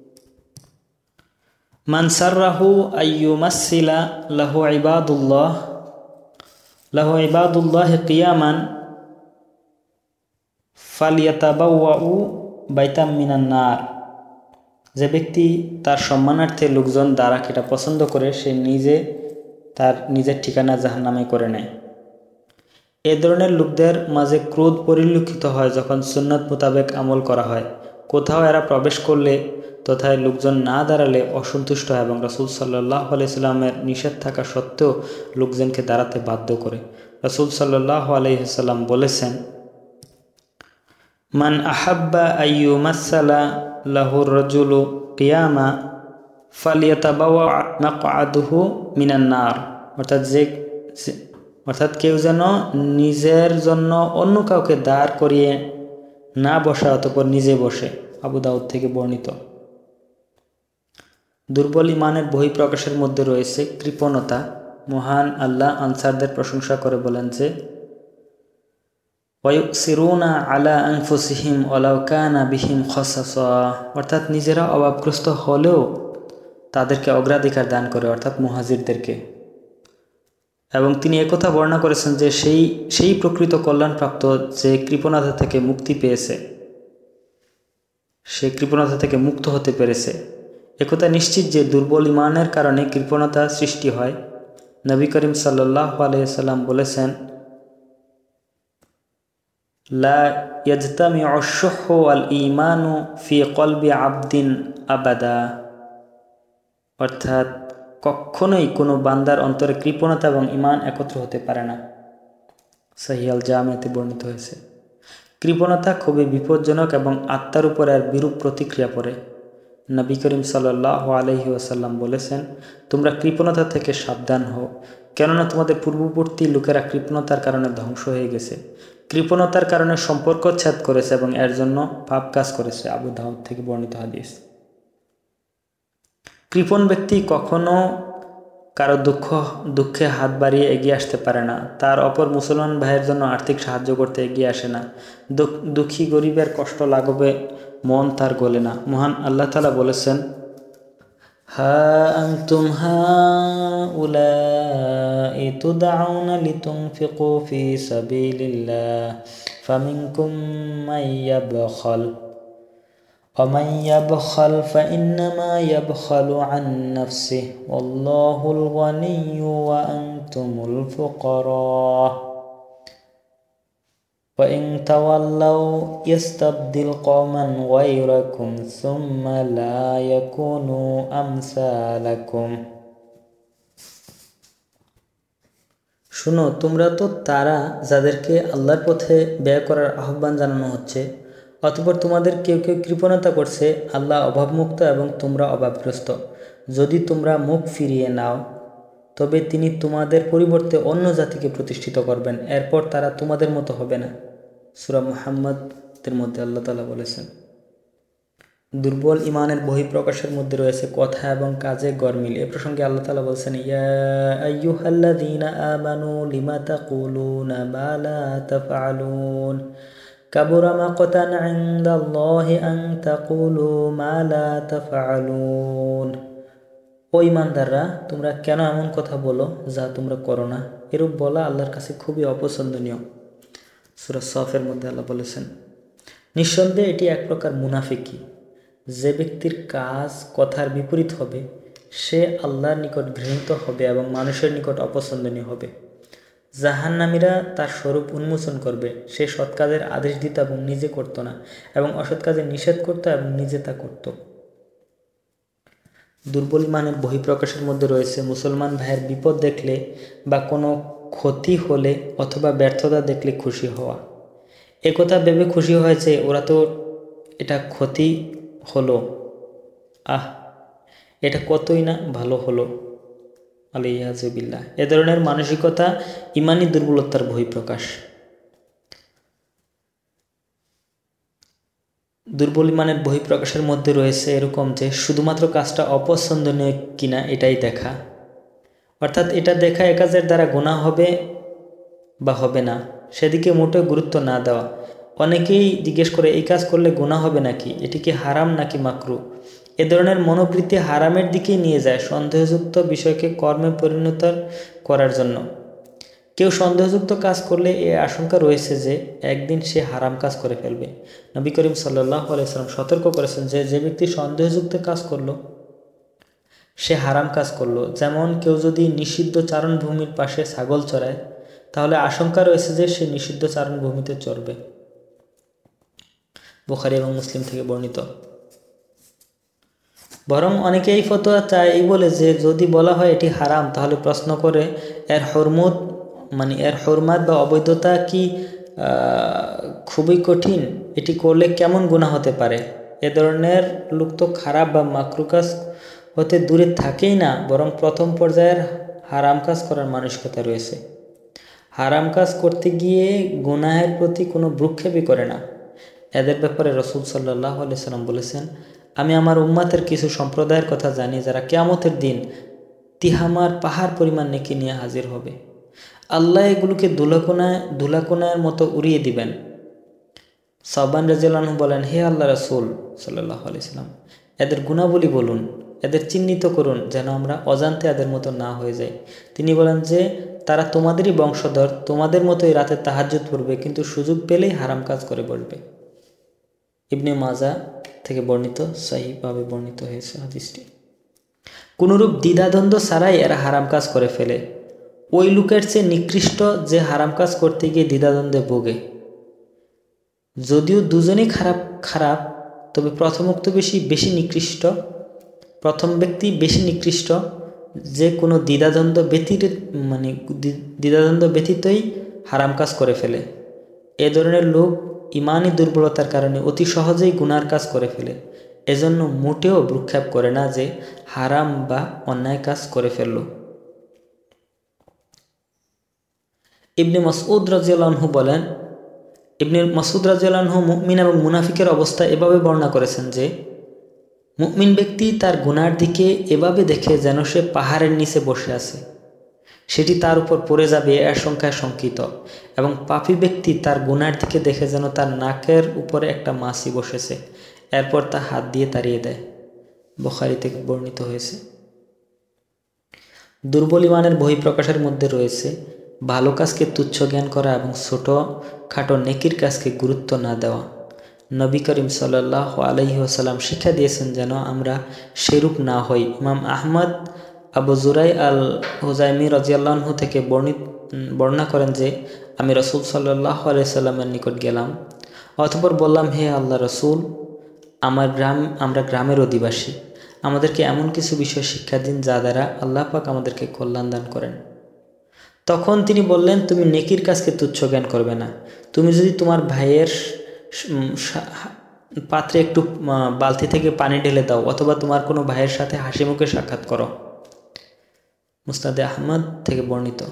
মান সাররাহু আইয়ুমাসসিলা লাহু ইবাদুল্লাহ কিয়ামান ফালিয়াতাবাওয়াউ বাইতাম মিনান নার। যে ব্যক্তি তার সম্মানার্থে লোকজন দ্বারা এটা পছন্দ করে, সে নিজে তার নিজের ঠিকানা জাহান্নামে করে নেয়। এ ধরনের লোকদের মাঝে ক্রোধ পরিলক্ষিত হয় যখন সুন্নাত মোতাবেক আমল করা হয়। কোথাও এরা প্রবেশ করলে তথায় লোকজন না দাঁড়ালে অসন্তুষ্ট হয় এবং রাসূল সাল্লাল্লাহু আলাইহি সাল্লামের নিষেধ থাকা সত্ত্বেও লোকজনকে দাঁড়াতে বাধ্য করে। রাসূল সাল্লাল্লাহু আলাইহি সাল্লাম বলেছেন, মান আহাব্বা আইয়ুমাসসালা লাহুর রাজুলু কিয়ামা ফালিয়াতাবাওয়া মাকআদুহু মিনান নার। অর্থাৎ কেউ যেন নিজের জন্য অন্য কাউকে দাঁড় করিয়ে না বসা, অতঃপর নিজে বসে। আবু দাউদ থেকে বর্ণিত। দুর্বল ইমানের বহিঃপ্রকাশের মধ্যে রয়েছে কৃপণতা। মহান আল্লাহ আনসারদের প্রশংসা করে বলেন যে, ওয়ায়ুসিরুনা আলা আনফুসিহিম ওয়ালাউ কানা বিহিম খাসাসা। অর্থাৎ নিজেরা অভাবগ্রস্ত হলেও তাদেরকে অগ্রাধিকার দান করে, অর্থাৎ মুহাজিরদেরকে। এবং তিনি একথা বর্ণনা করেছেন যে সেই প্রকৃত কল্যাণপ্রাপ্ত যে কৃপণতা থেকে মুক্তি পেয়েছে, সে কৃপণতা থেকে মুক্ত হতে পেরেছে। একথা নিশ্চিত যে দুর্বল ইমানের কারণে কৃপণতা সৃষ্টি হয়। নবী করিম সাল্লাল্লাহু আলাইহি সাল্লাম বলেছেন, লা ইয়াজতামিউ আশ-শুহু ওয়াল ঈমানু ফি কলবি আবদিন আবাদা। অর্থাৎ কখনোই কোনো বান্দার অন্তরে কৃপণতা এবং ঈমান একত্র হতে পারে না। সহিহ আল জামিতে বর্ণিত হয়েছে। কৃপণতা খুবই বিপজ্জনক এবং আত্মার উপর এর বিরূপ প্রতিক্রিয়া পড়ে। নবী করিম সাল্লাল্লাহু আলাইহি ওয়াসাল্লাম বলেছেন, তোমরা কৃপণতা থেকে সাবধান হও, কেননা তোমাদের পূর্ববর্তী লোকেরা কৃপণতার কারণে ধ্বংস হয়ে গেছে। কৃপণতার কারণে সম্পর্ক ছেদ করেছে এবং এর জন্য পাপ কাজ করেছে। আবু দাউদ থেকে বর্ণিত হাদিস। কৃপণ ব্যক্তি কখনো কারো দুঃখে হাত বাড়িয়ে এগিয়ে আসতে পারে না। তার অপর মুসলমান ভাইয়ের জন্য আর্থিক সাহায্য করতে এগিয়ে আসে না। দুঃখী গরিবের কষ্ট লাঘবে মন তার গলে না। মহান আল্লাহ তাআলা বলেছেন, হা আনতুম হাউলাই তুদআউনা লিতুনফিকু ফি সাবিলিল্লাহ ফামিনকুম মান ইয়াবখাল ومن يبخل فإنما يبخل عن نفسه والله الغني وأنتم الفقراء وإن تولوا يستبدل قوما غيركم ثم لا يكونوا أمثالكم শুনো, তোমরা তো তারা যাদেরকে আল্লাহর পথে ব্যয় করার আহ্বান জানানো হচ্ছে, অতঃপর তোমাদের কেউ কেউ কৃপণতা করছে, আল্লাহ অভাবমুক্ত এবং তোমরা অভাবগ্রস্ত। যদি তোমরা মুখ ফিরিয়ে নাও তবে তিনি তোমাদের পরিবর্তে অন্য জাতিকে প্রতিষ্ঠিত করবেন, এরপর তারা তোমাদের মতো হবে না। সূরা মুহাম্মদের মধ্যে আল্লাহ তাআলা বলেছেন। দুর্বল ইমানের বহিঃপ্রকাশের মধ্যে রয়েছে কথা এবং কাজে গরমিল। এ প্রসঙ্গে আল্লাহ তাআলা বলেছেন, ইয়া আইয়ুহাল্লাযীনা আমানু লিমা তাকুলুনা মা লা তাফআলুন কাবুরা মাকতান ইনদাল্লাহি আন তাকুলু মা লা তাফআলুন। ও ঈমানদাররা, তোমরা কেন এমন কথা বলো যা তোমরা করো না? এরূপ বলা আল্লাহর কাছে খুবই অপছন্দনীয়। সূরা সফের মধ্যে আল্লাহ বলেছেন, নিঃসন্দেহে এটি এক প্রকার মুনাফিকি। যে ব্যক্তির কাজ কথার বিপরীত হবে সে আল্লাহর নিকট ঘৃণিত হবে এবং মানুষের নিকট অপছন্দনীয় হবে। জাহান্নামীরা তার স্বরূপ উন্মোচন করবে। সে সৎ কাজের আদেশ দিত এবং নিজে করত না, এবং অসৎ কাজে নিষেধ করত এবং নিজে তা করত। দুর্বল ইমানের বহিঃপ্রকাশের মধ্যে রয়েছে মুসলমান ভাইয়ের বিপদ দেখলে বা কোনো ক্ষতি হলে অথবা ব্যর্থতা দেখলে খুশি হওয়া। একথা ভেবে খুশি হয়েছে ওরা তো এটা ক্ষতি হলো, এটা কতই না ভালো হলো, আলিয়াযুবিল্লাহ। এ ধরনের মানসিকতা ইমানি দুর্বলতার বহিঃপ্রকাশ। দুর্বল ইমানের বহিঃপ্রকাশের মধ্যে রয়েছে এরকম যে শুধুমাত্র কাজটা অপছন্দনীয় কিনা এটাই দেখা, অর্থাৎ এটা দেখা এ কাজের দ্বারা গুনাহ হবে বা হবে না সেদিকে মোটেও গুরুত্ব না দেওয়া। অনেকেই জিজ্ঞেস করে এই কাজ করলে গুনাহ হবে নাকি, এটি কি হারাম নাকি মাকরু। এ ধরনের মনোবৃত্তি হারামের দিকেই নিয়ে যায়, সন্দেহযুক্ত বিষয়কে কর্মে পরিণত করার জন্য। কেউ সন্দেহযুক্ত কাজ করলে এ আশঙ্কা রয়েছে যে একদিন সে হারাম কাজ করে ফেলবে। নবী করিম সাল্লাল্লাহু আলাইহি ওয়াসাল্লাম সতর্ক করেছেন যে যে ব্যক্তি সন্দেহযুক্ত কাজ করলো সে হারাম কাজ করলো। যেমন কেউ যদি নিষিদ্ধ চারণভূমির পাশে ছাগল চড়ায় তাহলে আশঙ্কা রয়েছে যে সে নিষিদ্ধ চারণভূমিতে চড়বে। বুখারী এবং মুসলিম থেকে বর্ণিত। বরং অনেকে এই ফতোয়া চায় এই বলে যে যদি বলা হয় এটি হারাম তাহলে প্রশ্ন করে এর হরমাত বা অবৈধতা কি খুবই কঠিন, এটি করলে কেমন গুনাহ হতে পারে। এ ধরনের লোক তো খারাপ বা মাকরু কাজ হতে দূরে থাকেই না, বরং প্রথম পর্যায়ের হারাম কাজ করার মানসিকতা রয়েছে। হারাম কাজ করতে গিয়ে গুনাহের প্রতি কোনো ভ্রুক্ষেপই করে না। এদের ব্যাপারে রাসূল সাল্লাল্লাহু আলাইহি ওয়াসাল্লাম বলেছেন, আমি আমার উম্মতের কিছু সম্প্রদায়ের কথা জানি যারা কিয়ামতের দিন তিহামার পাহাড় পরিমাণ নেকি নিয়ে হাজির হবে। আল্লাহ এগুলোকে ধুলাকোনার মতো উড়িয়ে দিবেন। সাওবান রাদিয়াল্লাহু আনহু বলেন, হে আল্লাহ রাসূল সাল্লাল্লাহু আলাইহি ওয়াসাল্লাম, এদের গুণাবলী বলুন, এদের চিহ্নিত করুন যেন আমরা অজান্তে এদের মতো না হয়ে যাই। তিনি বলেন যে তারা তোমাদেরই বংশধর, তোমাদের মতোই রাতে তাহাজ্জুদ পড়বে, কিন্তু সুযোগ পেলেই হারাম কাজ করে বসবে। ইবনে মাজাহ থেকে বর্ণিত, সহিহভাবে বর্ণিত হয়েছে হাদিসটি। কোনরূপ দ্বিধাদ্বন্দ্ব ছাড়াই এরা হারাম কাজ করে ফেলে। ওই লোকের চেয়ে নিকৃষ্ট যে হারাম কাজ করতে গিয়ে দ্বিধাদ্বন্দ্বে ভোগে। যদিও দুজনেই খারাপ তবে প্রথম ব্যক্তি বেশি নিকৃষ্ট যে কোনো দ্বিধাদ্বন্দ্ব ব্যতীতই হারাম কাজ করে ফেলে। এ ধরনের লোক ইমানি দুর্বলতার কারণে অতি সহজেই গুনার কাজ করে ফেলে। এজন্য মোটেও ভ্রুক্ষেপ করে না যে হারাম বা অন্যায় কাজ করে ফেলল। ইবনে মাসউদ রাদিয়াল্লাহু আনহু বলেন, ইবনে মাসউদ রাদিয়াল্লাহু আনহু মুমিন এবং মুনাফিকের অবস্থা এভাবে বর্ণনা করেছেন যে মুমিন ব্যক্তি তার গুনার দিকে এভাবে দেখে যেন সে পাহাড়ের নিচে বসে আছে, সেটি তার উপর পড়ে যাবে এ আশঙ্কায় শঙ্কিত, এবং পাপী ব্যক্তি তার গুনার দিকে দেখে যেন তার নাকের উপরে একটা মাছি বসেছে, এরপর তা হাত দিয়ে তাড়িয়ে দেয়। বুখারী থেকে বর্ণিত হয়েছে। দুর্বল ইমানের বহিঃপ্রকাশের মধ্যে রয়েছে ভালো কাজকে তুচ্ছ জ্ঞান করা এবং ছোটোখাটো নেকির কাজকে গুরুত্ব না দেওয়া। নবী করিম সাল্লাল্লাহু আলাইহি ওয়াসাল্লাম শিক্ষা দিয়েছেন যেন আমরা সেরূপ না হই। ইমাম আহমদ আবু জুরাই আল হুজাইমি রাদিয়াল্লাহু আনহু থেকে বর্ণনা করেন যে আমি রাসূল সাল্লাল্লাহু আলাইহি সাল্লামের নিকট গেলাম, অতঃপর বললাম, হে আল্লাহ রাসূল, আমরা গ্রামের অধিবাসী, আমাদেরকে এমন কিছু বিষয় শিক্ষা দিন যা দ্বারা আল্লাহ পাক আমাদেরকে কল্যাণ দান করেন। তখন তিনি বললেন, তুমি নেকির কাজকে তুচ্ছ জ্ঞান করবে না। তুমি যদি তোমার ভাইয়ের পাত্রে একটু বালতি থেকে পানি ঢেলে দাও, অথবা তোমার কোনো ভাইয়ের সাথে হাসি মুখে সাক্ষাৎ করো। মুসনাদে আহমদ থেকে বর্ণিত।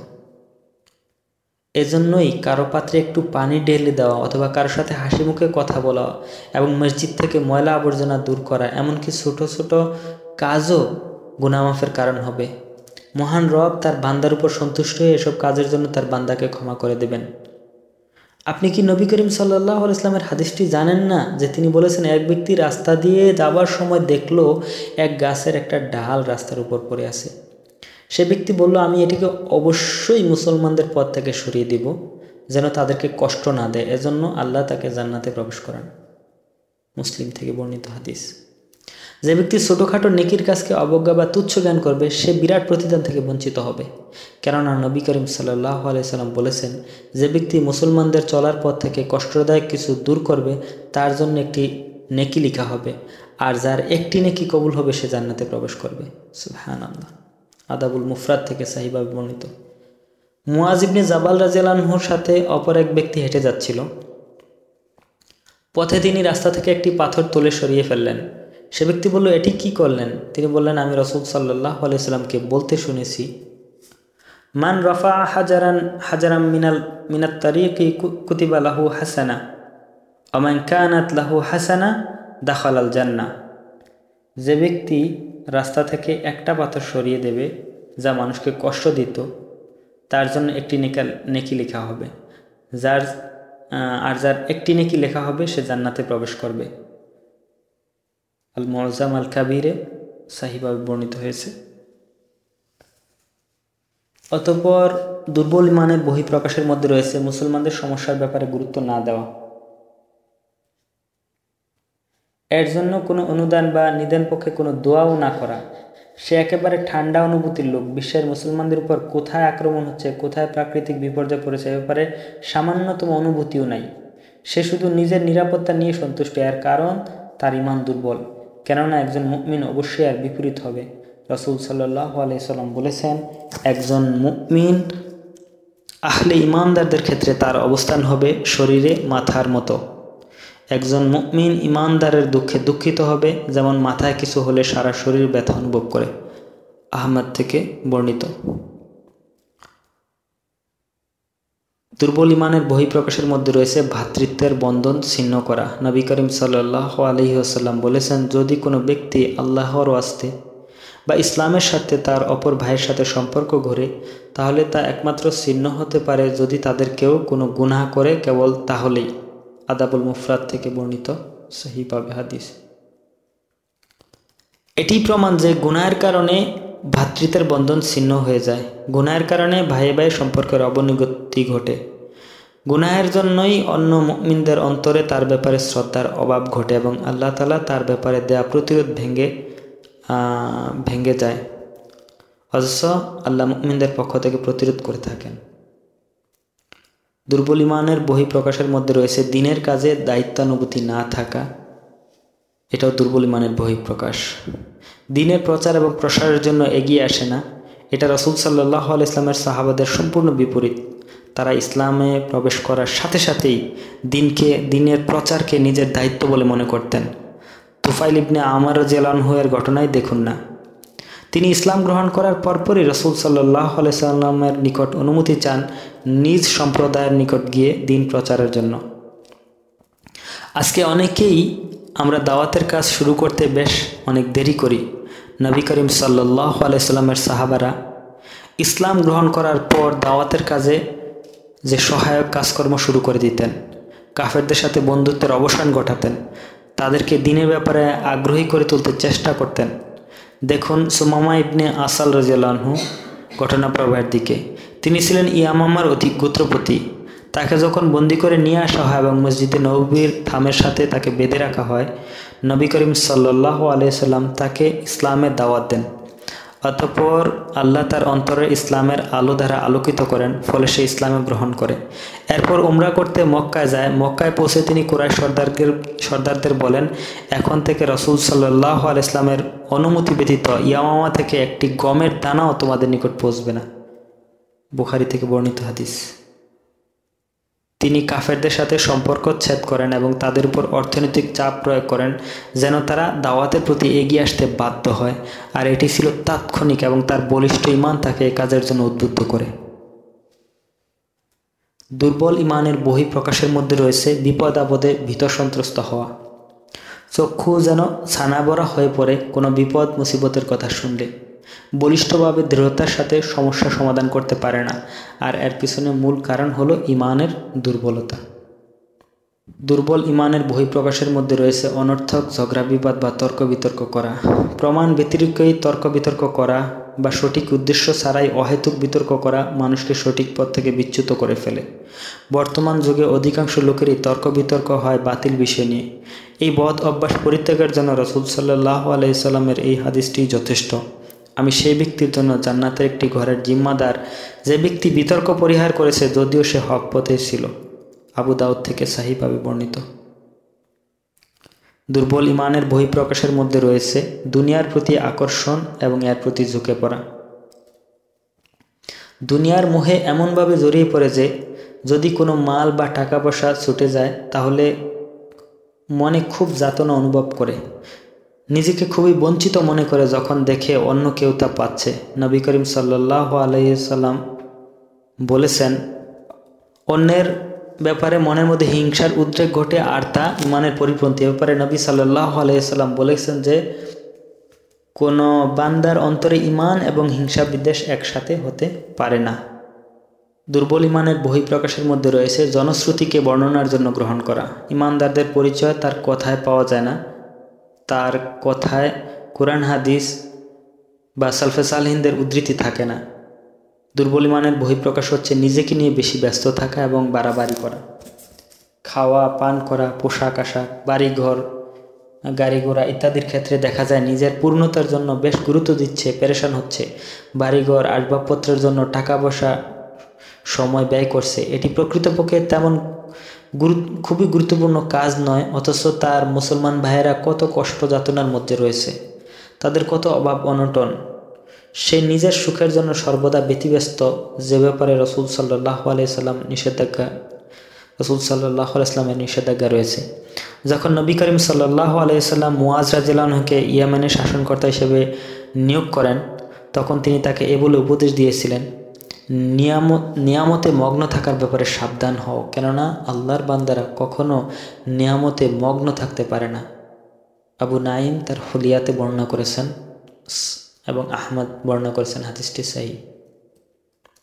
এজন্যই কারো পাত্রে একটু পানি ঢেলে দেওয়া অথবা কারোর সাথে হাসি মুখে কথা বলা এবং মসজিদ থেকে ময়লা আবর্জনা দূর করা, এমনকি ছোট ছোট কাজও গুনাহ মাফের কারণ হবে। মহান রব তার বান্দার উপর সন্তুষ্ট হয়ে এসব কাজের জন্য তার বান্দাকে ক্ষমা করে দেবেন। আপনি কি নবী করিম সাল্লাল্লাহু আলাইহি ওয়াসাল্লামের হাদিসটি জানেন না যে তিনি বলেছেন, এক ব্যক্তি রাস্তা দিয়ে যাবার সময় দেখলো এক গাছের একটা ডাল রাস্তার উপর পড়ে আছে। সে ব্যক্তি বলল, আমি এটিকে অবশ্যই মুসলমানদের পথ থেকে সরিয়ে দিব যেন তাদেরকে কষ্ট না দেয়, এজন্য আল্লাহ তাকে জান্নাতে প্রবেশ করান। মুসলিম থেকে বর্ণিত হাদিস। যে ব্যক্তি ছোটোখাটো নেকির কাজকে অবজ্ঞা বা তুচ্ছ জ্ঞান করবে সে বিরাট প্রতিদান থেকে বঞ্চিত হবে। কেননা নবী করিম সাল্লাল্লাহু আলাইহি সাল্লাম বলেছেন, যে ব্যক্তি মুসলমানদের চলার পথ থেকে কষ্টদায়ক কিছু দূর করবে তার জন্য একটি নেকি লেখা হবে, আর যার একটি নেকি কবুল হবে সে জান্নাতে প্রবেশ করবে। সুবহানাল্লাহ। আদাবুল মুফরাদ থেকে সাহিবাবে বর্ণিত। মুআজ ইবনে জাবাল রাদিয়াল্লাহু আনহুর সাথে অপর এক ব্যক্তি হেঁটে যাচ্ছিল। পথে তিনি রাস্তা থেকে একটি পাথর তুলে সরিয়ে ফেললেন। সে ব্যক্তি বলল, এটি কি করলেন? তিনি বললেন, আমি রাসূল সাল্লাল্লাহু আলাইহি সাল্লামকে বলতে শুনেছি, মান রাফা হাজারান মিনাত তারিকি কুতিবা লাহু হাসানা ওয়া মান কানাত লাহু হাসানা দাখালাল জান্নাহ। যে ব্যক্তি রাস্তা থেকে একটা পাথর সরিয়ে দেবে যা মানুষকে কষ্ট দিত, তার জন্য একটি নেকি লেখা হবে, যার একটি নেকি লেখা হবে সে জান্নাতে প্রবেশ করবে। আল মুআজ্জাম আল কাবীরে সাহিবাবে বর্ণিত হয়েছে। অতঃপর দুর্বল ইমানের বহিঃপ্রকাশের মধ্যে রয়েছে মুসলমানদের সমস্যার ব্যাপারে গুরুত্ব না দেওয়া, এর জন্য কোনো অনুদান বা নিদান পক্ষে কোনো দোয়াও না করা। সে একেবারে ঠান্ডা অনুভূতির লোক। বিশ্বের মুসলমানদের উপর কোথায় আক্রমণ হচ্ছে, কোথায় প্রাকৃতিক বিপর্যয় পড়েছে এ ব্যাপারে সামান্যতম অনুভূতিও নাই। সে শুধু নিজের নিরাপত্তা নিয়ে সন্তুষ্ট, এর কারণ তার ইমান দুর্বল। কেননা একজন মুমিন অবশ্যই আর বিপরীত হবে। রাসূল সাল্লাল্লাহু আলাইহি সাল্লাম বলেছেন, একজন মুমিন আহলে ইমানদারদের ক্ষেত্রে তার অবস্থান হবে শরীরে মাথার মতো। একজন মুমিন ইমানদারের দুঃখে দুঃখিত হবে যেমন মাথায় কিছু হলে সারা শরীর ব্যথা অনুভব করে। আহমদ থেকে বর্ণিত। দুর্বল ইমানের বহিঃপ্রকাশের মধ্যে রয়েছে ভ্রাতৃত্বের বন্ধন ছিন্ন করা। নবী করিম সাল্লাল্লাহু আলাইহি ওয়াসাল্লাম বলেছেন, যদি কোনো ব্যক্তি আল্লাহর ওয়াস্তে বা ইসলামের সাথে তার অপর ভাইয়ের সাথে সম্পর্ক গড়ে, তাহলে তা একমাত্র ছিন্ন হতে পারে যদি তাদের কেউ কোনো গুনাহ করে, কেবল তাহলেই। আদাবুল মুফরাদ থেকে বর্ণিত সহিহ হাদিস। এটি প্রমাণ যে গুনাহের কারণে ভ্রাতৃত্বের বন্ধন ছিন্ন হয়ে যায়। গুনাহের কারণে ভাইয়ে ভাইয়ের সম্পর্কের অবনতি ঘটে। গুনাহের জন্যই অন্য মুমিনদের অন্তরে তার ব্যাপারে শ্রদ্ধার অভাব ঘটে এবং আল্লাহ তাআলা তার ব্যাপারে দেয়া প্রতিরোধ ভেঙে যায়, অথচ আল্লাহ মুমিনদের পক্ষ থেকে প্রতিরোধ করে থাকেন। দুর্বল ইমানের বহিঃপ্রকাশের মধ্যে রয়েছে দ্বীনের কাজে দায়িত্বানুভূতি না থাকা। এটাও দুর্বল ইমানের বহিঃপ্রকাশ। দ্বীনের প্রচার এবং প্রসারের জন্য এগিয়ে আসে না। এটা রাসূল সাল্লাল্লাহু আলাইহি ওয়াসাল্লামের সাহাবাদের সম্পূর্ণ বিপরীত। তারা ইসলামে প্রবেশ করার সাথে সাথেই দ্বীনের প্রচারকে নিজের দায়িত্ব বলে মনে করতেন। তুফাইল ইবনে আমর রাদিয়াল্লাহু আনহু এর ঘটনাই দেখুন না। তিনি ইসলাম গ্রহণ করার পরপরই রাসূল সাল্লাল্লাহু আলাইহি ওয়াসাল্লামের নিকট অনুমতি চান নিজ সম্প্রদায়ের নিকট গিয়ে দ্বীন প্রচারের জন্য। আজকে অনেকেই আমরা দাওয়াতের কাজ শুরু করতে বেশ অনেক দেরি করি। নবী করিম সাল্লাল্লাহু আলাইহি ওয়াসাল্লামের সাহাবারা ইসলাম গ্রহণ করার পর দাওয়াতের কাজে যে সহায়ক কাজকর্ম শুরু করে দিতেন, কাফেরদের সাথে বন্ধুত্বের অবসান ঘটাতেন, তাদেরকে দিনের ব্যাপারে আগ্রহী করে তুলতে চেষ্টা করতেন। দেখুন সুমামা ইবনে আসাল রাদিয়াল্লাহু আনহু ঘটনা প্রবাহের দিকে। তিনি ছিলেন ইয়ামামার অতি গোত্রপতি। তাকে যখন বন্দি করে নিয়ে আসা হয় এবং মসজিদে নববীর থামের সাথে তাকে বেঁধে রাখা হয়, নবী করিম সাল্লাল্লাহু আলাইহি সাল্লাম তাকে ইসলামের দাওয়াত দেন। অতঃপর আল্লাহ তার অন্তরে ইসলামের আলো দ্বারা আলোকিত করেন, ফলে সে ইসলামে গ্রহণ করে। এরপর উমরা করতে মক্কায় যায়। মক্কায় পৌঁছে তিনি কুরাইশ সর্দারদের বলেন, এখন থেকে রাসূল সাল্লাল্লাহু আলাইহি ইসলামের অনুমতি ব্যতীত ইয়ামামা থেকে একটি গমের দানাও তোমাদের নিকট পৌঁছবে না। বুখারী থেকে বর্ণিত হাদিস। তিনি কাফেরদের সাথে সম্পর্ক ছেদ করেন এবং তাদের উপর অর্থনৈতিক চাপ প্রয়োগ করেন যেন তারা দাওয়াতের প্রতি এগিয়ে আসতে বাধ্য হয়, আর এটি ছিল তাৎক্ষণিক এবং তার বলিষ্ঠ ঈমান তাকে এ কাজের জন্য উদ্বুদ্ধ করে। দুর্বল ঈমানের বহিঃপ্রকাশের মধ্যে রয়েছে বিপদ আপদে ভীত সন্ত্রস্ত হওয়া। চক্ষু যেন ছানাবড়া হয়ে পড়ে কোনো বিপদ মুসিবতের কথা শুনলে। বলিষ্ঠভাবে দৃঢ়তার সাথে সমস্যা সমাধান করতে পারে না, আর এর পিছনে মূল কারণ হলো ঈমানের দুর্বলতা। দুর্বল ঈমানের বহিঃপ্রকাশের মধ্যে রয়েছে অনর্থক ঝগড়া বিবাদ বা তর্ক বিতর্ক করা, প্রমাণ ব্যতিরেকেই তর্ক বিতর্ক করা বা সঠিক উদ্দেশ্য ছাড়াই অহেতুক বিতর্ক করা মানুষকে সঠিক পথ থেকে বিচ্যুত করে ফেলে। বর্তমান যুগে অধিকাংশ লোকেরই তর্ক বিতর্ক হয় বাতিল বিষয় নিয়ে। এই বদ অভ্যাস পরিত্যাগের জন্য রাসূল সাল্লাল্লাহু আলাইহি সাল্লামের এই হাদিসটি যথেষ্ট। আমি সেই ব্যক্তির জন্য জান্নাতের একটি ঘরের জিম্মাদার, যে ব্যক্তি বিতর্ক পরিহার করেছে যদিও সে হক পথে ছিল। আবু দাউদ থেকে সহিহভাবে বর্ণিত। দুর্বল ঈমানের বহিঃপ্রকাশের মধ্যে রয়েছে দুনিয়ার প্রতি আকর্ষণ এবং এর প্রতি ঝুঁকে পড়া। দুনিয়ার মোহে এমনভাবে জড়িয়ে পড়ে যে যদি কোনো মাল বা টাকা পয়সা ছুটে যায় তাহলে মনে খুব যাতনা অনুভব করে, নিজেকে খুবই বঞ্চিত মনে করে যখন দেখে অন্য কেউ তা পাচ্ছে। নবী করিম সাল্লাল্লাহু আলাইহি সাল্লাম বলেছেন, অন্যের ব্যাপারে মনের মধ্যে হিংসার উদ্রেক ঘটে আর তা ঈমানের পরিপন্থী। এ ব্যাপারে নবী সাল্লাল্লাহু আলাইহি সাল্লাম বলেছেন যে কোনো বান্দার অন্তরে ঈমান এবং হিংসা বিদ্বেষ একসাথে হতে পারে না। দুর্বল ঈমানের বহিঃপ্রকাশের মধ্যে রয়েছে জনশ্রুতিকে বর্ণনার জন্য গ্রহণ করা। ঈমানদারদের পরিচয় তার কথায় পাওয়া যায় না, তার কথায় কোরআন হাদিস বা সালফে সালেহিনদের উদ্ধৃতি থাকে না। দুর্বল ঈমানের বহিঃপ্রকাশ হচ্ছে নিজেকে নিয়ে বেশি ব্যস্ত থাকা এবং বাড়াবাড়ি করা। খাওয়া পান করা, পোশাক আশাক, বাড়িঘর, গাড়ি ঘোড়া ইত্যাদির ক্ষেত্রে দেখা যায় নিজের পূর্ণতার জন্য বেশ গুরুত্ব দিচ্ছে, পেরেশান হচ্ছে। বাড়িঘর আসবাবপত্রের জন্য টাকা পয়সা সময় ব্যয় করছে। এটি প্রকৃতপক্ষে তেমন খুবই গুরুত্বপূর্ণ কাজ নয়, অথচ তার মুসলমান ভাইয়েরা কত কষ্ট যাতনার মধ্যে রয়েছে, তাদের কত অভাব অনটন। সে নিজের সুখের জন্য সর্বদা ব্যতিব্যস্ত, যে ব্যাপারে রাসূল সাল্লাল্লাহু আলাইহি সাল্লাম নিষেধাজ্ঞা রয়েছে। যখন নবী করিম সাল্লাল্লাহু আলাইহি সাল্লাম মুআজ রাদিয়াল্লাহু আনহুকে ইয়েমেনের শাসনকর্তা হিসেবে নিয়োগ করেন, তখন তিনি তাকে এ বলে উপদেশ দিয়েছিলেন, নিয়ামতে মগ্ন থাকার ব্যাপারে সাবধান হও, কেননা আল্লাহর বান্দারা কখনো নিয়ামতে মগ্ন থাকতে পারে না। আবু নাঈম তার হুলিয়াতে বর্ণনা করেছেন এবং আহমদ বর্ণনা করেছেন, হাদিসটি সহিহ।